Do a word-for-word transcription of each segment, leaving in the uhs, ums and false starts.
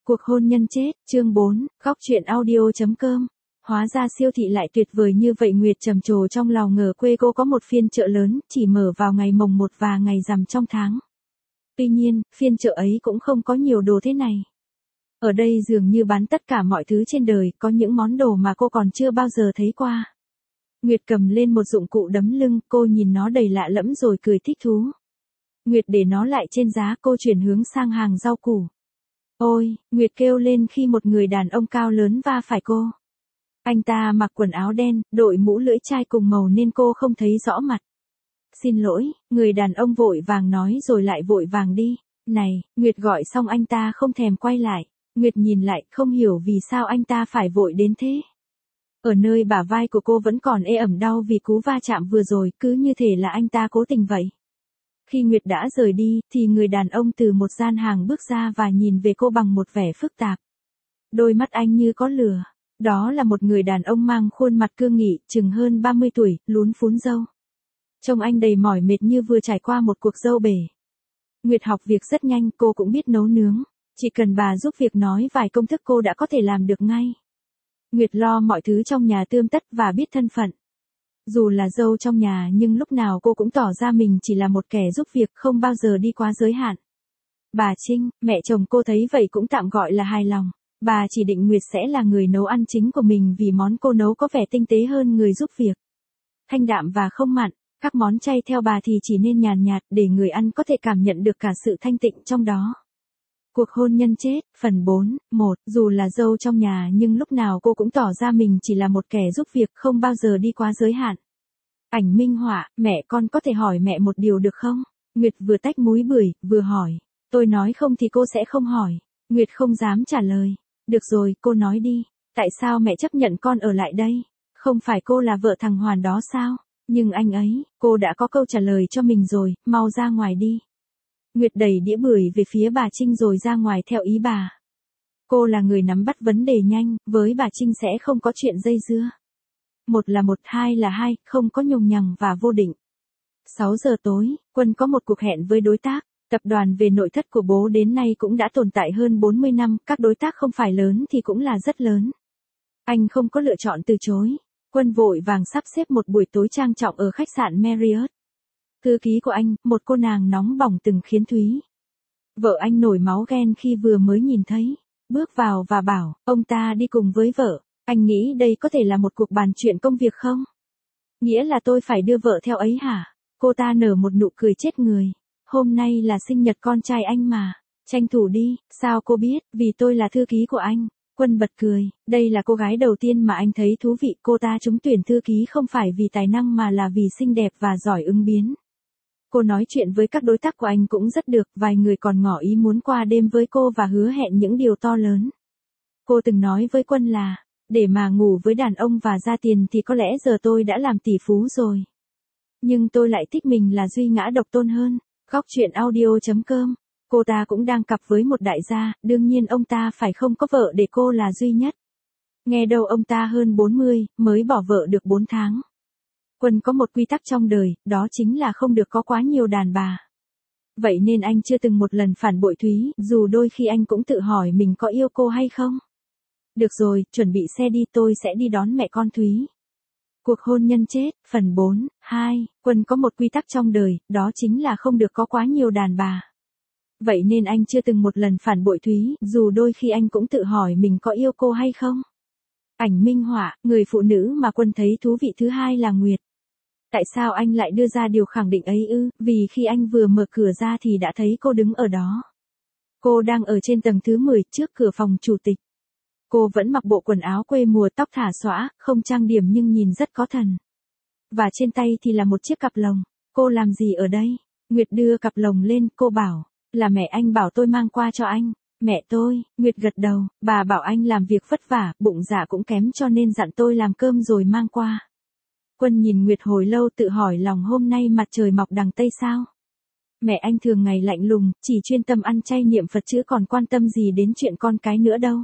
Cuộc hôn nhân chết, chương bốn, góc truyện audio.com. Hóa ra siêu thị lại tuyệt vời như vậy. Nguyệt trầm trồ trong lòng, ngờ quê cô có một phiên chợ lớn, chỉ mở vào ngày mồng một và ngày rằm trong tháng. Tuy nhiên, phiên chợ ấy cũng không có nhiều đồ thế này. Ở đây dường như bán tất cả mọi thứ trên đời, có những món đồ mà cô còn chưa bao giờ thấy qua. Nguyệt cầm lên một dụng cụ đấm lưng, cô nhìn nó đầy lạ lẫm rồi cười thích thú. Nguyệt để nó lại trên giá, cô chuyển hướng sang hàng rau củ. Ôi, Nguyệt kêu lên khi một người đàn ông cao lớn va phải cô. Anh ta mặc quần áo đen, đội mũ lưỡi chai cùng màu nên cô không thấy rõ mặt. Xin lỗi, người đàn ông vội vàng nói rồi lại vội vàng đi. Này, Nguyệt gọi xong anh ta không thèm quay lại. Nguyệt nhìn lại, không hiểu vì sao anh ta phải vội đến thế. Ở nơi bả vai của cô vẫn còn ê ẩm đau vì cú va chạm vừa rồi, cứ như thể là anh ta cố tình vậy. Khi Nguyệt đã rời đi, thì người đàn ông từ một gian hàng bước ra và nhìn về cô bằng một vẻ phức tạp. Đôi mắt anh như có lửa. Đó là một người đàn ông mang khuôn mặt cương nghị, chừng hơn ba mươi tuổi, lún phún râu. Trông anh đầy mỏi mệt như vừa trải qua một cuộc dâu bể. Nguyệt học việc rất nhanh, cô cũng biết nấu nướng. Chỉ cần bà giúp việc nói vài công thức cô đã có thể làm được ngay. Nguyệt lo mọi thứ trong nhà tươm tất và biết thân phận. Dù là dâu trong nhà nhưng lúc nào cô cũng tỏ ra mình chỉ là một kẻ giúp việc, không bao giờ đi quá giới hạn. Bà Trinh, mẹ chồng cô thấy vậy cũng tạm gọi là hài lòng. Bà chỉ định Nguyệt sẽ là người nấu ăn chính của mình vì món cô nấu có vẻ tinh tế hơn người giúp việc. Thanh đạm và không mặn, các món chay theo bà thì chỉ nên nhàn nhạt để người ăn có thể cảm nhận được cả sự thanh tịnh trong đó. Cuộc hôn nhân chết, phần bốn, một, dù là dâu trong nhà nhưng lúc nào cô cũng tỏ ra mình chỉ là một kẻ giúp việc, không bao giờ đi quá giới hạn. Ảnh minh họa, mẹ con có thể hỏi mẹ một điều được không? Nguyệt vừa tách múi bưởi, vừa hỏi. Tôi nói không thì cô sẽ không hỏi. Nguyệt không dám trả lời. Được rồi, cô nói đi. Tại sao mẹ chấp nhận con ở lại đây? Không phải cô là vợ thằng Hoàn đó sao? Nhưng anh ấy, cô đã có câu trả lời cho mình rồi, mau ra ngoài đi. Nguyệt đẩy đĩa bưởi về phía bà Trinh rồi ra ngoài theo ý bà. Cô là người nắm bắt vấn đề nhanh, với bà Trinh sẽ không có chuyện dây dưa. Một là một, hai là hai, không có nhùng nhằng và vô định. sáu giờ tối, Quân có một cuộc hẹn với đối tác. Tập đoàn về nội thất của bố đến nay cũng đã tồn tại hơn bốn mươi năm, các đối tác không phải lớn thì cũng là rất lớn. Anh không có lựa chọn từ chối. Quân vội vàng sắp xếp một buổi tối trang trọng ở khách sạn Marriott. Thư ký của anh, một cô nàng nóng bỏng từng khiến Thúy. Vợ anh nổi máu ghen khi vừa mới nhìn thấy. Bước vào và bảo, ông ta đi cùng với vợ. Anh nghĩ đây có thể là một cuộc bàn chuyện công việc không? Nghĩa là tôi phải đưa vợ theo ấy hả? Cô ta nở một nụ cười chết người. Hôm nay là sinh nhật con trai anh mà. Tranh thủ đi, sao cô biết? Vì tôi là thư ký của anh. Quân bật cười, đây là cô gái đầu tiên mà anh thấy thú vị. Cô ta trúng tuyển thư ký không phải vì tài năng mà là vì xinh đẹp và giỏi ứng biến. Cô nói chuyện với các đối tác của anh cũng rất được, vài người còn ngỏ ý muốn qua đêm với cô và hứa hẹn những điều to lớn. Cô từng nói với Quân là, để mà ngủ với đàn ông và ra tiền thì có lẽ giờ tôi đã làm tỷ phú rồi. Nhưng tôi lại thích mình là duy ngã độc tôn hơn. Góc truyện audio.com. Cô ta cũng đang cặp với một đại gia, đương nhiên ông ta phải không có vợ để cô là duy nhất. Nghe đâu ông ta hơn bốn mươi, mới bỏ vợ được bốn tháng. Quân có một quy tắc trong đời, đó chính là không được có quá nhiều đàn bà. Vậy nên anh chưa từng một lần phản bội Thúy, dù đôi khi anh cũng tự hỏi mình có yêu cô hay không. Được rồi, chuẩn bị xe đi, tôi sẽ đi đón mẹ con Thúy. Cuộc hôn nhân chết, phần bốn, hai, Quân có một quy tắc trong đời, đó chính là không được có quá nhiều đàn bà. Vậy nên anh chưa từng một lần phản bội Thúy, dù đôi khi anh cũng tự hỏi mình có yêu cô hay không. Ảnh minh họa, người phụ nữ mà Quân thấy thú vị thứ hai là Nguyệt. Tại sao anh lại đưa ra điều khẳng định ấy ư? Vì khi anh vừa mở cửa ra thì đã thấy cô đứng ở đó. Cô đang ở trên tầng thứ mười, trước cửa phòng chủ tịch. Cô vẫn mặc bộ quần áo quê mùa, tóc thả xõa, không trang điểm nhưng nhìn rất có thần. Và trên tay thì là một chiếc cặp lồng. Cô làm gì ở đây? Nguyệt đưa cặp lồng lên, cô bảo, là mẹ anh bảo tôi mang qua cho anh. Mẹ tôi, Nguyệt gật đầu, bà bảo anh làm việc vất vả, bụng dạ cũng kém cho nên dặn tôi làm cơm rồi mang qua. Quân nhìn Nguyệt hồi lâu tự hỏi lòng hôm nay mặt trời mọc đằng Tây sao? Mẹ anh thường ngày lạnh lùng, chỉ chuyên tâm ăn chay niệm Phật chứ còn quan tâm gì đến chuyện con cái nữa đâu.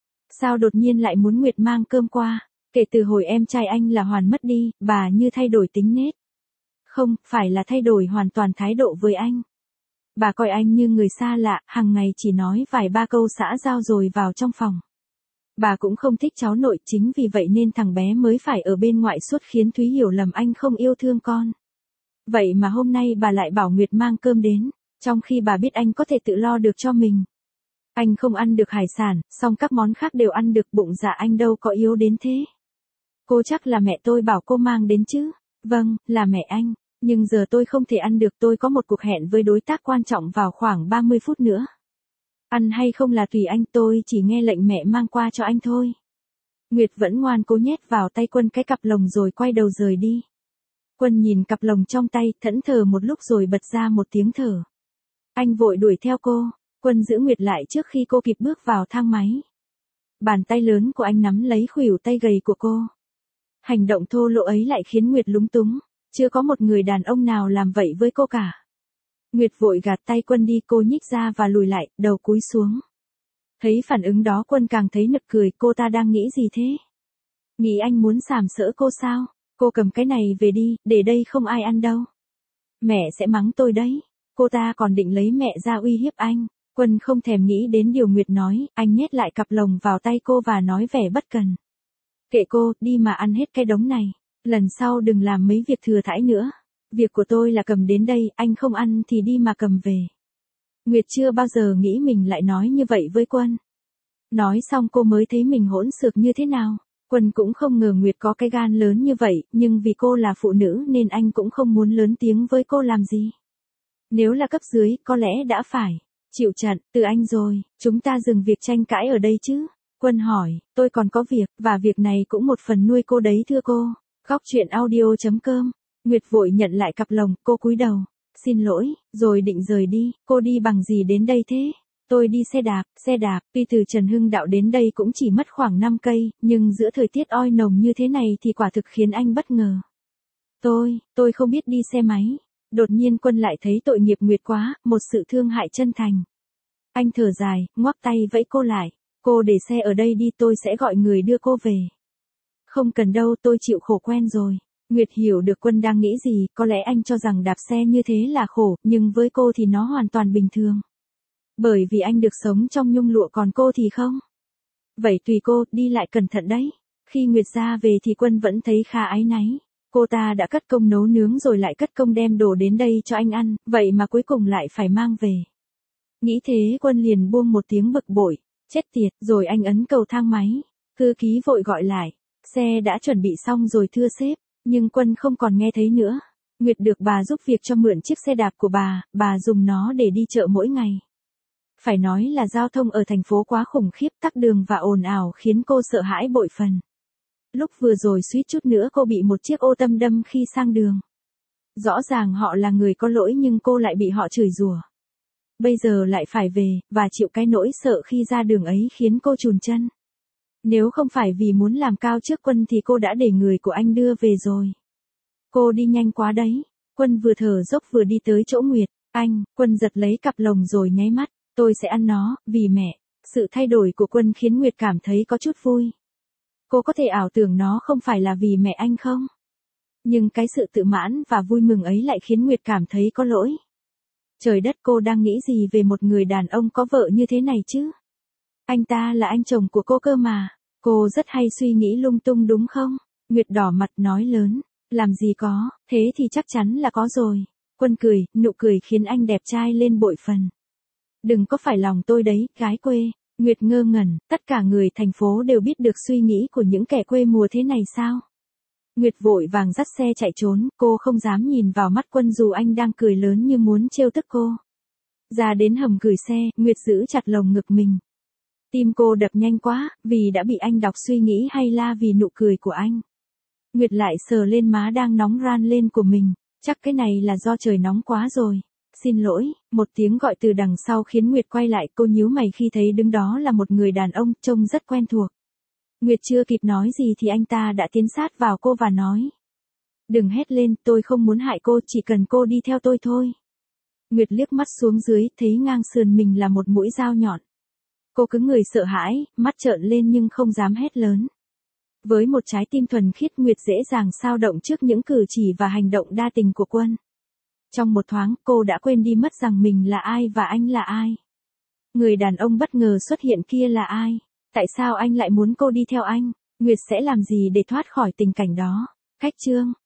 Sao đột nhiên lại muốn Nguyệt mang cơm qua? Kể từ hồi em trai anh là Hoàn mất đi, bà như thay đổi tính nết. Không, phải là thay đổi hoàn toàn thái độ với anh. Bà coi anh như người xa lạ, hàng ngày chỉ nói vài ba câu xã giao rồi vào trong phòng. Bà cũng không thích cháu nội, chính vì vậy nên thằng bé mới phải ở bên ngoại suốt, khiến Thúy hiểu lầm anh không yêu thương con. Vậy mà hôm nay bà lại bảo Nguyệt mang cơm đến, trong khi bà biết anh có thể tự lo được cho mình. Anh không ăn được hải sản, song các món khác đều ăn được, bụng dạ anh đâu có yếu đến thế. Cô chắc là mẹ tôi bảo cô mang đến chứ? Vâng, là mẹ anh, nhưng giờ tôi không thể ăn được, tôi có một cuộc hẹn với đối tác quan trọng vào khoảng ba mươi phút nữa. Ăn hay không là tùy anh, tôi chỉ nghe lệnh mẹ mang qua cho anh thôi. Nguyệt vẫn ngoan cố nhét vào tay Quân cái cặp lồng rồi quay đầu rời đi. Quân nhìn cặp lồng trong tay, thẫn thờ một lúc rồi bật ra một tiếng thở. Anh vội đuổi theo cô. Quân giữ Nguyệt lại trước khi cô kịp bước vào thang máy. Bàn tay lớn của anh nắm lấy khuỷu tay gầy của cô. Hành động thô lỗ ấy lại khiến Nguyệt lúng túng. Chưa có một người đàn ông nào làm vậy với cô cả. Nguyệt vội gạt tay Quân đi, cô nhích ra và lùi lại, đầu cúi xuống. Thấy phản ứng đó Quân càng thấy nực cười, cô ta đang nghĩ gì thế? Nghĩ anh muốn sàm sỡ cô sao? Cô cầm cái này về đi, để đây không ai ăn đâu. Mẹ sẽ mắng tôi đấy. Cô ta còn định lấy mẹ ra uy hiếp anh. Quân không thèm nghĩ đến điều Nguyệt nói, anh nhét lại cặp lồng vào tay cô và nói vẻ bất cần. Kệ cô, đi mà ăn hết cái đống này. Lần sau đừng làm mấy việc thừa thãi nữa. Việc của tôi là cầm đến đây, anh không ăn thì đi mà cầm về. Nguyệt chưa bao giờ nghĩ mình lại nói như vậy với Quân. Nói xong cô mới thấy mình hỗn xược như thế nào. Quân cũng không ngờ Nguyệt có cái gan lớn như vậy, nhưng vì cô là phụ nữ nên anh cũng không muốn lớn tiếng với cô làm gì. Nếu là cấp dưới, có lẽ đã phải chịu trận, từ anh rồi, chúng ta dừng việc tranh cãi ở đây chứ. Quân hỏi, tôi còn có việc, và việc này cũng một phần nuôi cô đấy thưa cô. Góc chuyện audio chấm com. Nguyệt vội nhận lại cặp lồng, cô cúi đầu. Xin lỗi, rồi định rời đi, cô đi bằng gì đến đây thế? Tôi đi xe đạp, xe đạp, tuy từ Trần Hưng Đạo đến đây cũng chỉ mất khoảng năm cây, nhưng giữa thời tiết oi nồng như thế này thì quả thực khiến anh bất ngờ. Tôi, tôi không biết đi xe máy. Đột nhiên Quân lại thấy tội nghiệp Nguyệt quá, một sự thương hại chân thành. Anh thở dài, ngoắc tay vẫy cô lại. Cô để xe ở đây đi, tôi sẽ gọi người đưa cô về. Không cần đâu, tôi chịu khổ quen rồi. Nguyệt hiểu được Quân đang nghĩ gì, có lẽ anh cho rằng đạp xe như thế là khổ, nhưng với cô thì nó hoàn toàn bình thường. Bởi vì anh được sống trong nhung lụa còn cô thì không. Vậy tùy cô, đi lại cẩn thận đấy. Khi Nguyệt ra về thì Quân vẫn thấy khá áy náy. Cô ta đã cất công nấu nướng rồi lại cất công đem đồ đến đây cho anh ăn, vậy mà cuối cùng lại phải mang về. Nghĩ thế Quân liền buông một tiếng bực bội, chết tiệt, rồi anh ấn cầu thang máy. Thư ký vội gọi lại, xe đã chuẩn bị xong rồi thưa sếp, nhưng Quân không còn nghe thấy nữa. Nguyệt được bà giúp việc cho mượn chiếc xe đạp của bà, bà dùng nó để đi chợ mỗi ngày. Phải nói là giao thông ở thành phố quá khủng khiếp, tắc đường và ồn ào khiến cô sợ hãi bội phần. Lúc vừa rồi suýt chút nữa cô bị một chiếc ô tâm đâm khi sang đường. Rõ ràng họ là người có lỗi nhưng cô lại bị họ chửi rủa. Bây giờ lại phải về, và chịu cái nỗi sợ khi ra đường ấy khiến cô chùn chân. Nếu không phải vì muốn làm cao trước Quân thì cô đã để người của anh đưa về rồi. Cô đi nhanh quá đấy. Quân vừa thở dốc vừa đi tới chỗ Nguyệt. Anh, Quân giật lấy cặp lồng rồi nháy mắt. Tôi sẽ ăn nó, vì mẹ. Sự thay đổi của Quân khiến Nguyệt cảm thấy có chút vui. Cô có thể ảo tưởng nó không phải là vì mẹ anh không? Nhưng cái sự tự mãn và vui mừng ấy lại khiến Nguyệt cảm thấy có lỗi. Trời đất, cô đang nghĩ gì về một người đàn ông có vợ như thế này chứ? Anh ta là anh chồng của cô cơ mà. Cô rất hay suy nghĩ lung tung đúng không? Nguyệt đỏ mặt nói lớn. Làm gì có, thế thì chắc chắn là có rồi. Quân cười, nụ cười khiến anh đẹp trai lên bội phần. Đừng có phải lòng tôi đấy, gái quê. Nguyệt ngơ ngẩn, tất cả người thành phố đều biết được suy nghĩ của những kẻ quê mùa thế này sao? Nguyệt vội vàng dắt xe chạy trốn, cô không dám nhìn vào mắt Quân dù anh đang cười lớn như muốn trêu tức cô. Ra đến hầm gửi xe, Nguyệt giữ chặt lồng ngực mình. Tim cô đập nhanh quá, vì đã bị anh đọc suy nghĩ hay la vì nụ cười của anh. Nguyệt lại sờ lên má đang nóng ran lên của mình, chắc cái này là do trời nóng quá rồi. Xin lỗi, một tiếng gọi từ đằng sau khiến Nguyệt quay lại, cô nhíu mày khi thấy đứng đó là một người đàn ông, trông rất quen thuộc. Nguyệt chưa kịp nói gì thì anh ta đã tiến sát vào cô và nói. Đừng hét lên, tôi không muốn hại cô, chỉ cần cô đi theo tôi thôi. Nguyệt liếc mắt xuống dưới, thấy ngang sườn mình là một mũi dao nhọn. Cô cứng người sợ hãi, mắt trợn lên nhưng không dám hét lớn. Với một trái tim thuần khiết, Nguyệt dễ dàng xao động trước những cử chỉ và hành động đa tình của Quân. Trong một thoáng, cô đã quên đi mất rằng mình là ai và anh là ai. Người đàn ông bất ngờ xuất hiện kia là ai? Tại sao anh lại muốn cô đi theo anh? Nguyệt sẽ làm gì để thoát khỏi tình cảnh đó? Khách chương